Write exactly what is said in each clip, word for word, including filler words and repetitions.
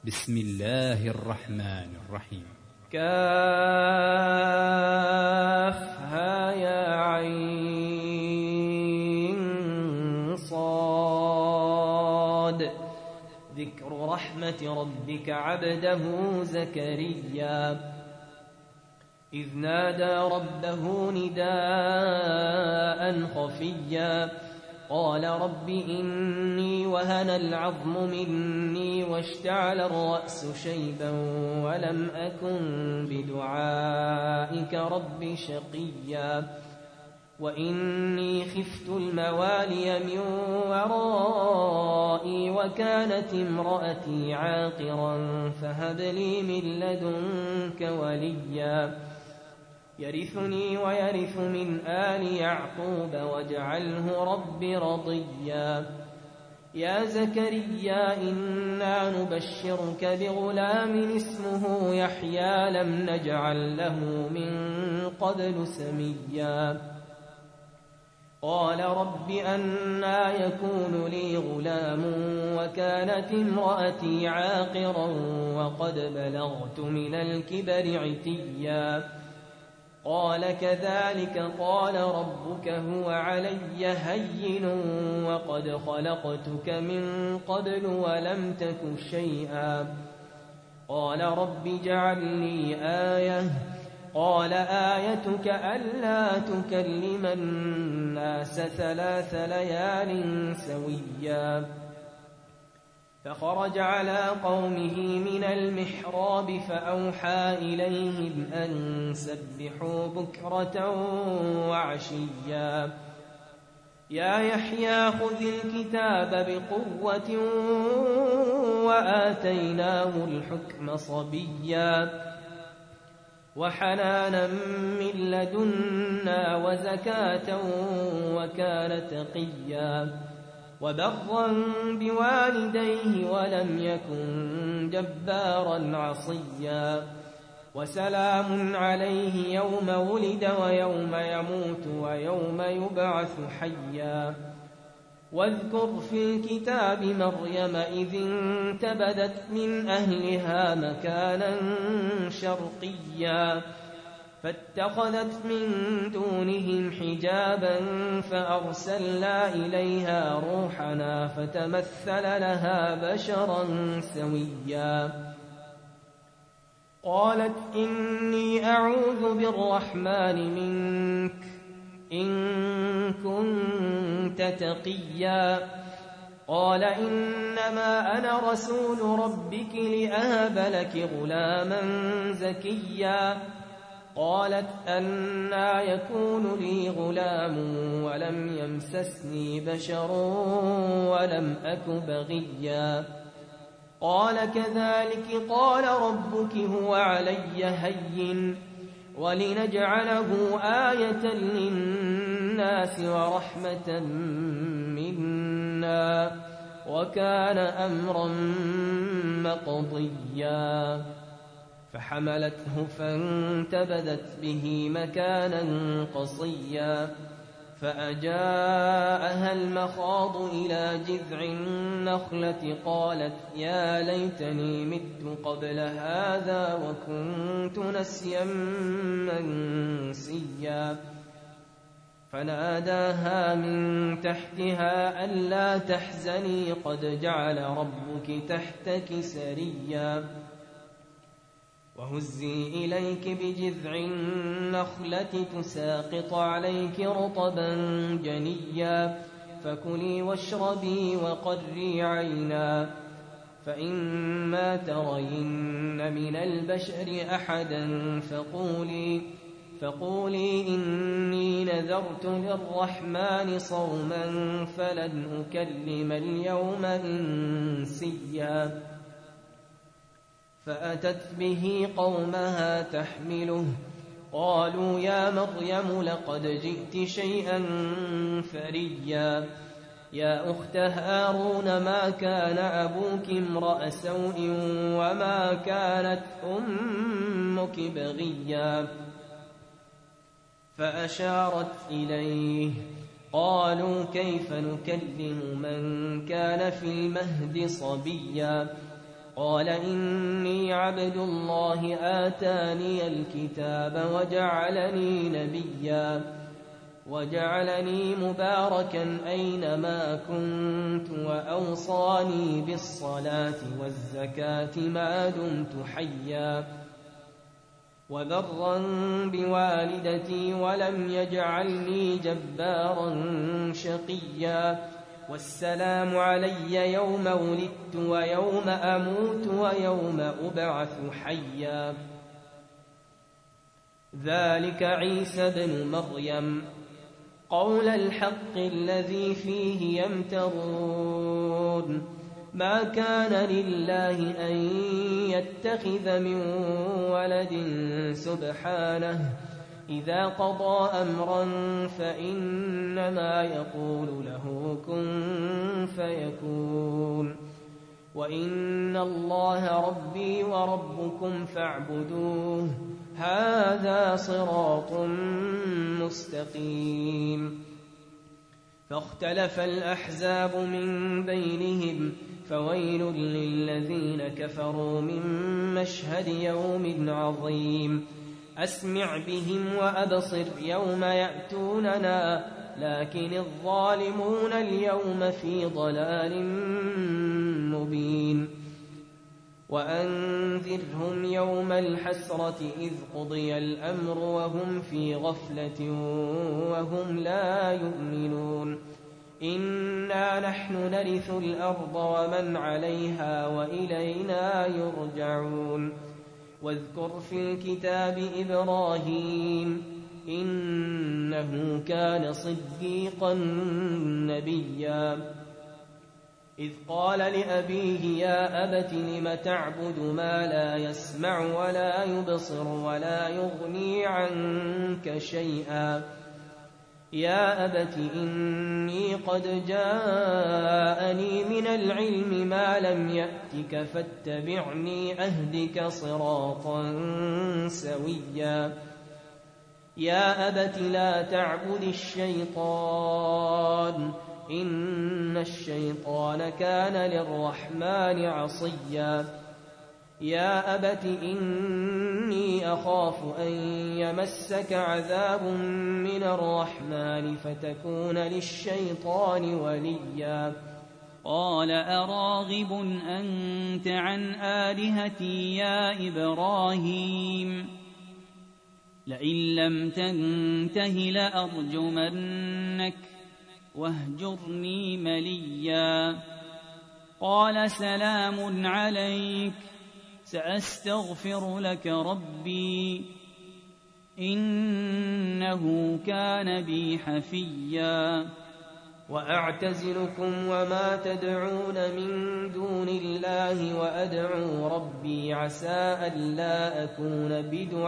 بسم الله الرحمن الرحيم. كافها يا عين صاد. ذكر رحمة ربك عبده زكريا إذ نادى ربه نداء خفيا قال رب إني وهن العظم مني واشتعل الرأس شيبا ولم أكن بدعائك رب شقيا وإني خفت الموالي من ورائي وكانت امرأتي عاقرا فهب لي من لدنك وليا يرثني ويرث من آل يعقوب واجعله رب رضيا يا زكريا إنا نبشرك بغلام اسمه يحيى لم نجعل له من قبل سميا قال رب أنى يكون لي غلام وكانت امرأتي عاقرا وقد بلغت من الكبر عتيا قال كذلك قال ربك هو علي هين وقد خلقتك من قبل ولم تك شيئا قال رب اجعل لي آية قال آيتك ألا تكلم الناس ثلاث ليال سويا فخرج على قومه من المحراب فأوحى إليهم أن سبحوا بكرة وعشيا يا يحيى خذ الكتاب بقوة وآتيناه الحكم صبيا وحنانا من لدنا وزكاة وكان تقيا وبرا بوالديه ولم يكن جبارا عصيا وسلام عليه يوم ولد ويوم يموت ويوم يبعث حيا واذكر في الكتاب مريم إذ انتبذت من أهلها مكانا شرقيا فاتخذت من دونهم حجابا فأرسلنا إليها روحنا فتمثل لها بشرا سويا قالت إني أعوذ بالرحمن منك إن كنت تقيا قال إنما أنا رسول ربك لأهب لك غلاما زكيا قالت أنى يكون لي غلام ولم يمسسني بشر ولم أك بغيا قال كذلك قال ربك هو علي هين ولنجعله آية للناس ورحمة منا وكان أمرا مقضيا فحملته فانتبذت به مكانا قصيا فأجاءها المخاض إلى جذع النخلة قالت يا ليتني مت قبل هذا وكنت نسيا منسيا فناداها من تحتها ألا تحزني قد جعل ربك تحتك سريا وهزي إليك بجذع النخلة تساقط عليك رطبا جنيا فكلي واشربي وقري عينا فإما ترين من البشر أحدا فقولي فقولي إني نذرت للرحمن صوما فلن أكلم اليوم إنسيا فأتت به قومها تحمله قالوا يا مريم لقد جئت شيئا فريا يا أخت هارون ما كان أبوك امرأ سوء وما كانت أمك بغيا فأشارت إليه قالوا كيف نكلم من كان في المهد صبيا قال إني عبد الله آتاني الكتاب وجعلني نبيا وجعلني مباركا أينما كنت وأوصاني بالصلاة والزكاة ما دمت حيا وبرا بوالدتي ولم يجعلني جبارا شقيا والسلام علي يوم ولدت ويوم أموت ويوم أبعث حيا ذلك عيسى بن مريم قول الحق الذي فيه يمترون ما كان لله أن يتخذ من ولد سبحانه إذا قضى أمرا فإنما يقول له كن فيكون وإن الله ربي وربكم فاعبدوه هذا صراط مستقيم فاختلف الأحزاب من بينهم فويل للذين كفروا من مشهد يوم عظيم أسمع بهم وأبصر يوم يأتوننا لكن الظالمون اليوم في ضلال مبين وأنذرهم يوم الحسرة إذ قضي الأمر وهم في غفلة وهم لا يؤمنون إنا نحن نرث الأرض ومن عليها وإلينا يرجعون واذكر في الكتاب إبراهيم إنه كان صديقا نبيا إذ قال لأبيه يا أبت لم تعبد ما لا يسمع ولا يبصر ولا يغني عنك شيئا يا أبت إني قد جاءني من العلم ما لم يأتك فاتبعني أهدك صراطا سويا يا أبت لا تعبد الشيطان إن الشيطان كان للرحمن عصيا يا أبت إني أخاف أن يمسك عذاب من الرحمن فتكون للشيطان وليا قال أراغب أنت عن آلهتي يا إبراهيم لئن لم تنته لأرجمنك واهجرني مليا قال سلام عليك سأستغفر لك ربي إنه كان بي حفيا وأعتزلكم وما تدعون من دون الله وأدعو ربي عسى ألا أكون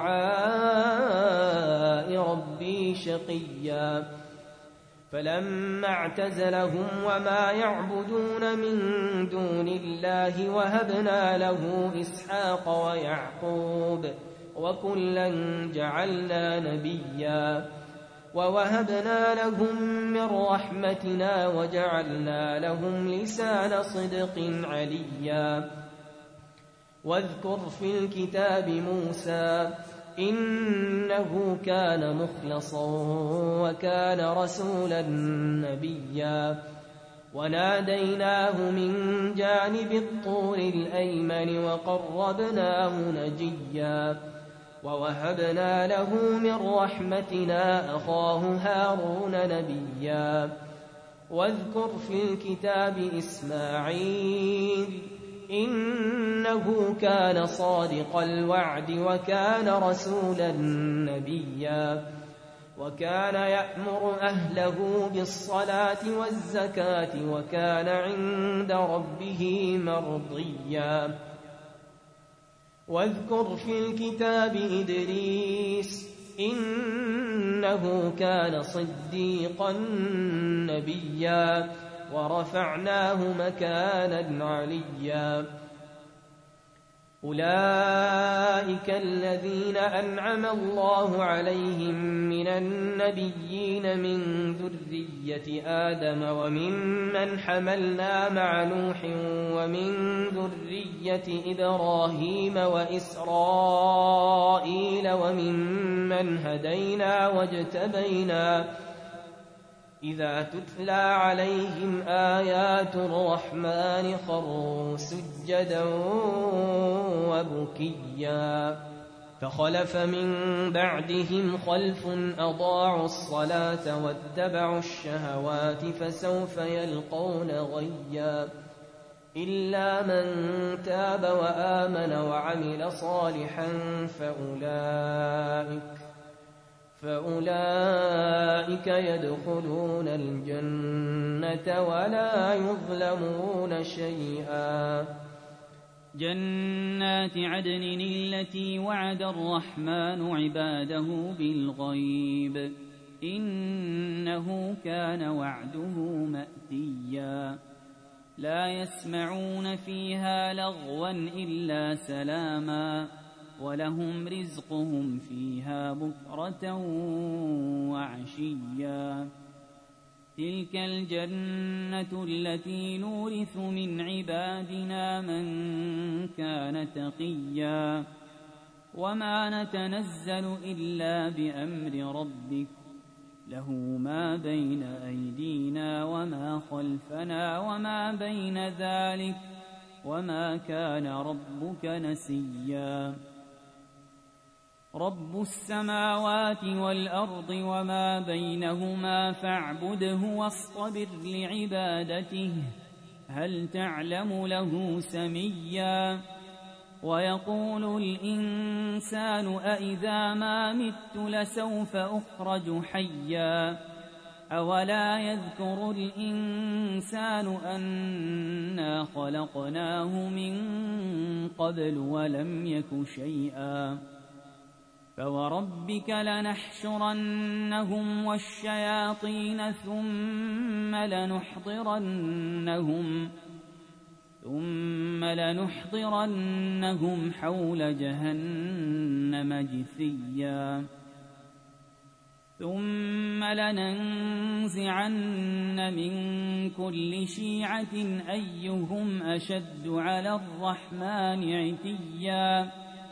بدعاء ربي شقيا فلما اعتزلهم وما يعبدون من دون الله وهبنا له إسحاق ويعقوب وكلا جعلنا نبيا ووهبنا لهم من رحمتنا وجعلنا لهم لسان صدق عليا واذكر في الكتاب موسى إنه كان مخلصا وكان رسولا نبيا وناديناه من جانب الطور الأيمن وقربناه نجيا ووهبنا له من رحمتنا أخاه هارون نبيا واذكر في الكتاب إسماعيل إنه كان صادق الوعد وكان رسولا نبيا وكان يأمر أهله بالصلاة والزكاة وكان عند ربه مرضيا واذكر في الكتاب إدريس إنه كان صديقا نبيا ورفعناه مكانا عليا أولئك أولئك الذين أنعم الله عليهم من النبيين من ذرية آدم وممن حملنا مع نوح ومن ذرية إبراهيم وإسرائيل وممن هدينا واجتبينا إذا تتلى عليهم آيات الرحمن خروا سجدا وبكيا فخلف من بعدهم خلف أضاعوا الصلاة واتبعوا الشهوات فسوف يلقون غيا إلا من تاب وآمن وعمل صالحا فأولئك فأولئك يدخلون الجنة ولا يظلمون شيئا. جنات عدن التي وعد الرحمن عباده بالغيب إنه كان وعده مأتيا لا يسمعون فيها لغوا إلا سلاما ولهم رزقهم فيها بكرة وعشيا تلك الجنة التي نورث من عبادنا من كان تقيا وما نتنزل إلا بأمر ربك له ما بين أيدينا وما خلفنا وما بين ذلك وما كان ربك نسيا رب السماوات والأرض وما بينهما فاعبده واصطبر لعبادته هل تعلم له سميا ويقول الإنسان أإذا ما مت لسوف أخرج حيا أولا يذكر الإنسان أنا خلقناه من قبل ولم يك شيئا فوربك لنحشرنهم والشياطين ثم لنحضرنهم ثم لنحضرنهم حول جهنم جثيا ثم لننزعن من كل شيعة أيهم أشد على الرحمن عتيا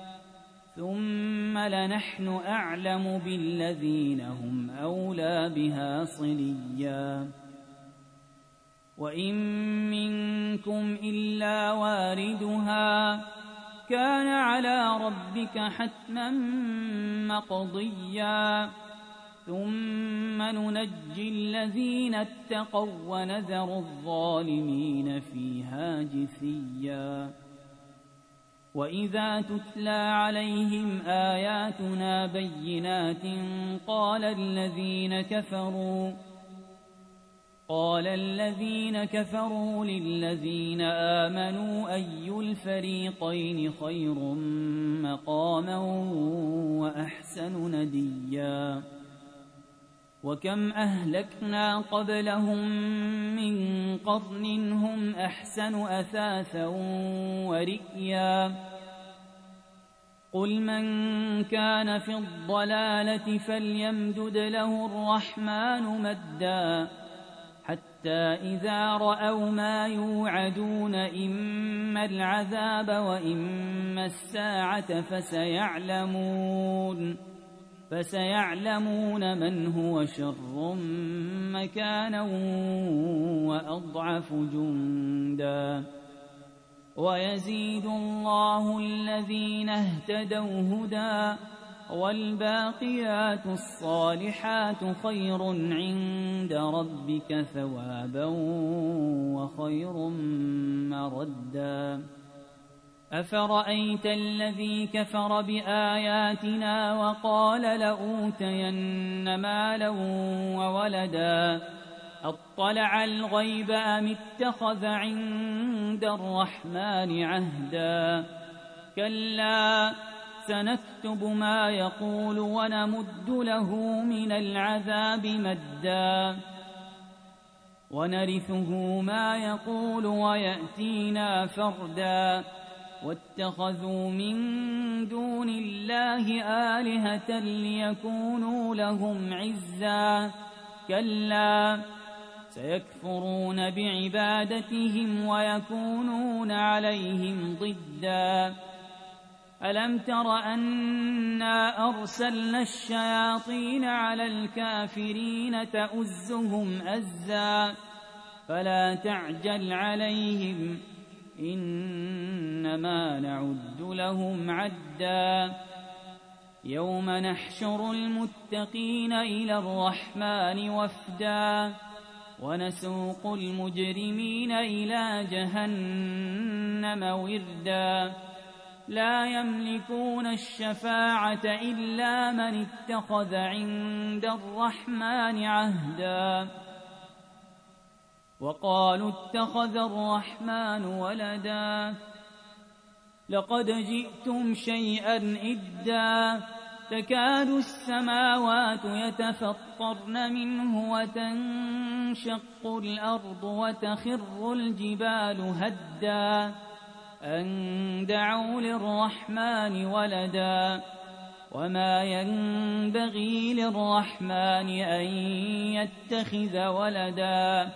ثم لنحن أعلم بالذين هم أولى بها صليا وإن منكم إلا واردها كان على ربك حتما مقضيا ثم ننجي الذين اتقوا ونذر الظالمين فيها جثيا وإذا تتلى عليهم آياتنا بينات قال الذين كفروا قال الذين كفروا للذين آمنوا أي الفريقين خير مقاما وأحسن نديا وكم أهلكنا قبلهم من قرن هم أحسن أثاثا ورئيا قل من كان في الضلالة فليمدد له الرحمن مدا حتى إذا رأوا ما يوعدون إما العذاب وإما الساعة فسيعلمون فسيعلمون من هو شر مكانا وأضعف جندا ويزيد الله الذين اهتدوا هدى والباقيات الصالحات خير عند ربك ثوابا وخير مردا أفرأيت الذي كفر بآياتنا وقال لأوتين مالا وولدا أطلع الغيب أم اتخذ عند الرحمن عهدا كلا سنكتب ما يقول ونمد له من العذاب مدا ونرثه ما يقول ويأتينا فردا واتخذوا من دون الله آلهة ليكونوا لهم عزا كلا سيكفرون بعبادتهم ويكونون عليهم ضدا ألم تر أنا أرسلنا الشياطين على الكافرين تؤزهم أزا فلا تعجل عليهم إنما نعد لهم عدا يوم نحشر المتقين إلى الرحمن وفدا ونسوق المجرمين إلى جهنم وردا لا يملكون الشفاعة إلا من اتخذ عند الرحمن عهدا وقالوا اتخذ الرحمن ولدا لقد جئتم شيئا إدا تكاد السماوات يتفطرن منه وتنشق الأرض وتخر الجبال هدا أن دعوا للرحمن ولدا وما ينبغي للرحمن أن يتخذ ولدا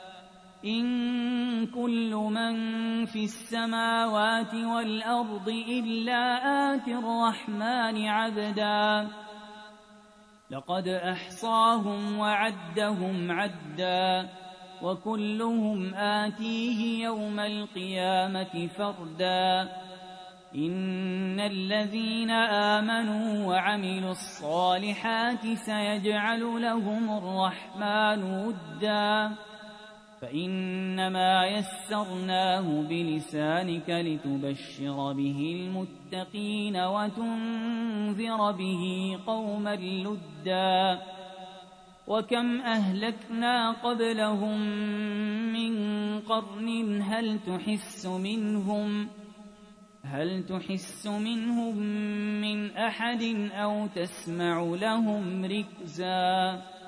إن كل من في السماوات والأرض إلا آتي الرحمن عبدا لقد أحصاهم وعدهم عدا وكلهم آتيه يوم القيامة فردا إن الذين آمنوا وعملوا الصالحات سيجعل لهم الرحمن ودا فإنما يسرناه بلسانك لتبشر به المتقين وتنذر به قوما لدا وكم أهلكنا قبلهم من قرن هل تحس منهم هل تحس منهم من أحد أو تسمع لهم ركزا